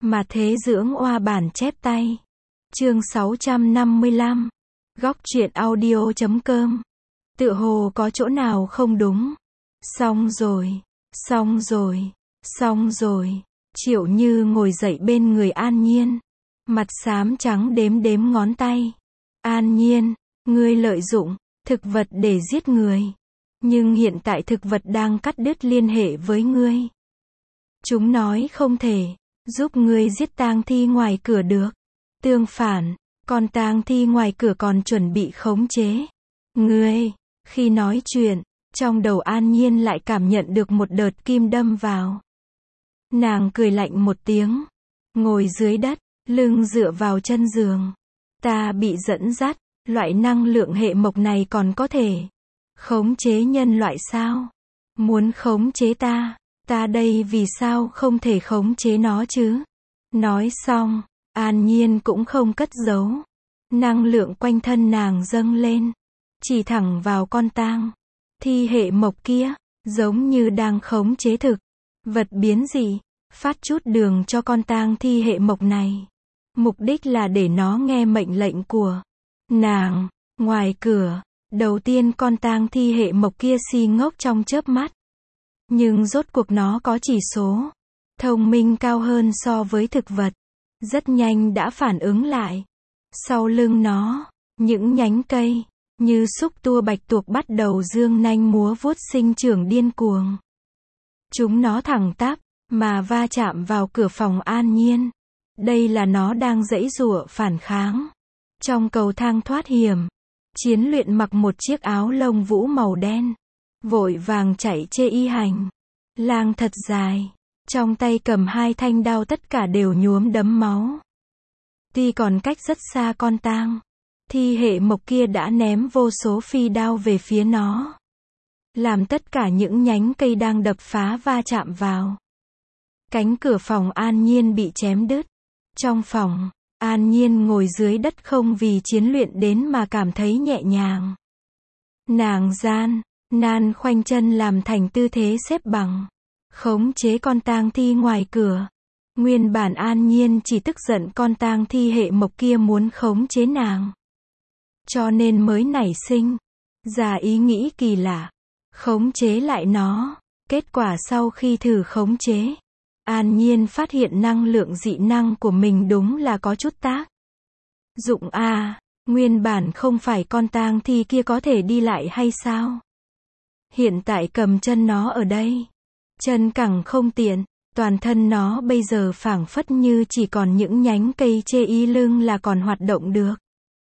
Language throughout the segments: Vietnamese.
Mà thế dưỡng oa bản chép tay. Chương 655. Góc truyện audio.com. Tựa hồ có chỗ nào không đúng. Xong rồi, xong rồi, xong rồi. Triệu Như ngồi dậy bên người An Nhiên. Mặt xám trắng đếm đếm ngón tay. An Nhiên, ngươi lợi dụng thực vật để giết người. Nhưng hiện tại thực vật đang cắt đứt liên hệ với ngươi. Chúng nói không thể giúp ngươi giết tang thi ngoài cửa được. Tương phản, con tang thi ngoài cửa còn chuẩn bị khống chế ngươi. Khi nói chuyện, trong đầu An Nhiên lại cảm nhận được một đợt kim đâm vào. Nàng cười lạnh một tiếng, ngồi dưới đất, lưng dựa vào chân giường. Ta bị dẫn dắt, loại năng lượng hệ mộc này còn có thể khống chế nhân loại sao? Muốn khống chế ta đây vì sao không thể khống chế nó chứ? Nói xong, An Nhiên cũng không cất giấu. Năng lượng quanh thân nàng dâng lên, chỉ thẳng vào con tang thi hệ mộc kia, giống như đang khống chế thực vật biến dị, phát chút đường cho con tang thi hệ mộc này. Mục đích là để nó nghe mệnh lệnh của nàng. Ngoài cửa, đầu tiên con tang thi hệ mộc kia si ngốc trong chớp mắt. Nhưng rốt cuộc nó có chỉ số thông minh cao hơn so với thực vật. Rất nhanh đã phản ứng lại. Sau lưng nó, những nhánh cây như xúc tua bạch tuộc bắt đầu dương nanh múa vuốt sinh trưởng điên cuồng. Chúng nó thẳng tắp mà va chạm vào cửa phòng An Nhiên. Đây là nó đang giãy giụa phản kháng. Trong cầu thang thoát hiểm, Chiến Luyện mặc một chiếc áo lông vũ màu đen, vội vàng chạy chê y hành lang thật dài, trong tay cầm hai thanh đao tất cả đều nhuốm đẫm máu. Tuy còn cách rất xa con tang thi hệ mộc kia đã ném vô số phi đao về phía nó, làm tất cả những nhánh cây đang đập phá va chạm vào. Cánh cửa phòng An Nhiên bị chém đứt. Trong phòng, An Nhiên ngồi dưới đất không vì Chiến Luyện đến mà cảm thấy nhẹ nhàng. Nàng gian nan khoanh chân làm thành tư thế xếp bằng, khống chế con tang thi ngoài cửa. Nguyên bản An Nhiên chỉ tức giận con tang thi hệ mộc kia muốn khống chế nàng, cho nên mới nảy sinh ra ý nghĩ kỳ lạ, khống chế lại nó. Kết quả sau khi thử khống chế, An Nhiên phát hiện năng lượng dị năng của mình đúng là có chút tác dụng a. Nguyên bản không phải con tang thi kia có thể đi lại hay sao? Hiện tại cầm chân nó ở đây, chân cẳng không tiện, toàn thân nó bây giờ phảng phất như chỉ còn những nhánh cây chê y lưng là còn hoạt động được.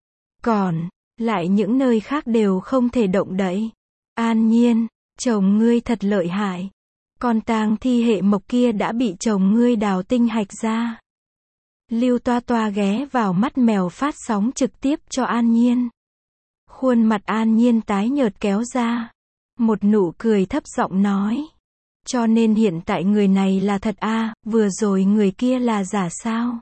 Còn lại những nơi khác đều không thể động đậy. An Nhiên, chồng ngươi thật lợi hại. Con tang thi hệ mộc kia đã bị chồng ngươi đào tinh hạch ra. Lưu Toa Toa ghé vào mắt mèo phát sóng trực tiếp cho An Nhiên. Khuôn mặt An Nhiên tái nhợt kéo ra. Một nụ cười thấp giọng nói. Cho nên hiện tại người này là thật a, vừa rồi người kia là giả sao?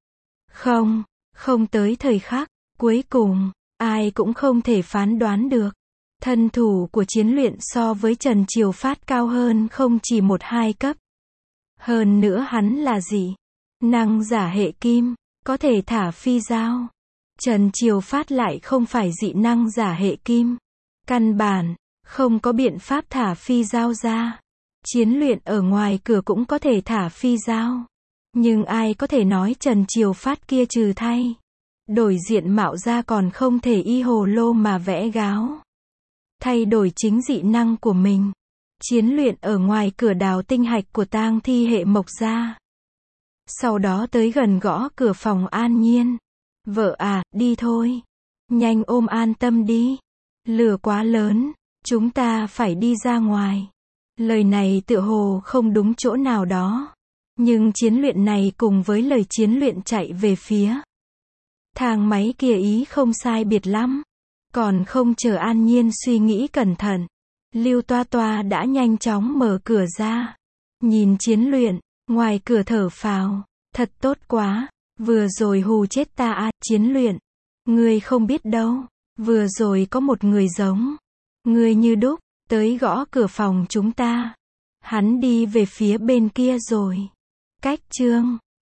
Không tới thời khắc cuối cùng, ai cũng không thể phán đoán được. Thân thủ của Chiến Luyện so với Trần Triều Phát cao hơn không chỉ 1-2 cấp. Hơn nữa hắn là gì? Năng giả hệ kim, có thể thả phi dao. Trần Triều Phát lại không phải dị năng giả hệ kim. Căn bản, không có biện pháp thả phi dao ra. Chiến Luyện ở ngoài cửa cũng có thể thả phi dao. Nhưng ai có thể nói Trần Triều Phát kia trừ thay đổi diện mạo ra còn không thể y hồ lô mà vẽ gáo. Thay đổi chính dị năng của mình. Chiến Luyện ở ngoài cửa đào tinh hạch của tang thi hệ mộc ra. Sau đó tới gần gõ cửa phòng An Nhiên. Vợ à, đi thôi. Nhanh ôm An Tâm đi. Lửa quá lớn, chúng ta phải đi ra ngoài. Lời này tựa hồ không đúng chỗ nào đó. Nhưng Chiến Luyện này cùng với lời Chiến Luyện chạy về phía thang máy kia ý không sai biệt lắm. Còn không chờ An Nhiên suy nghĩ cẩn thận, Lưu Toa Toa đã nhanh chóng mở cửa ra. Nhìn Chiến Luyện, ngoài cửa thở phào, thật tốt quá, vừa rồi hù chết ta à. Chiến Luyện, ngươi không biết đâu, vừa rồi có một người giống ngươi như đúc, tới gõ cửa phòng chúng ta. Hắn đi về phía bên kia rồi. Cách chương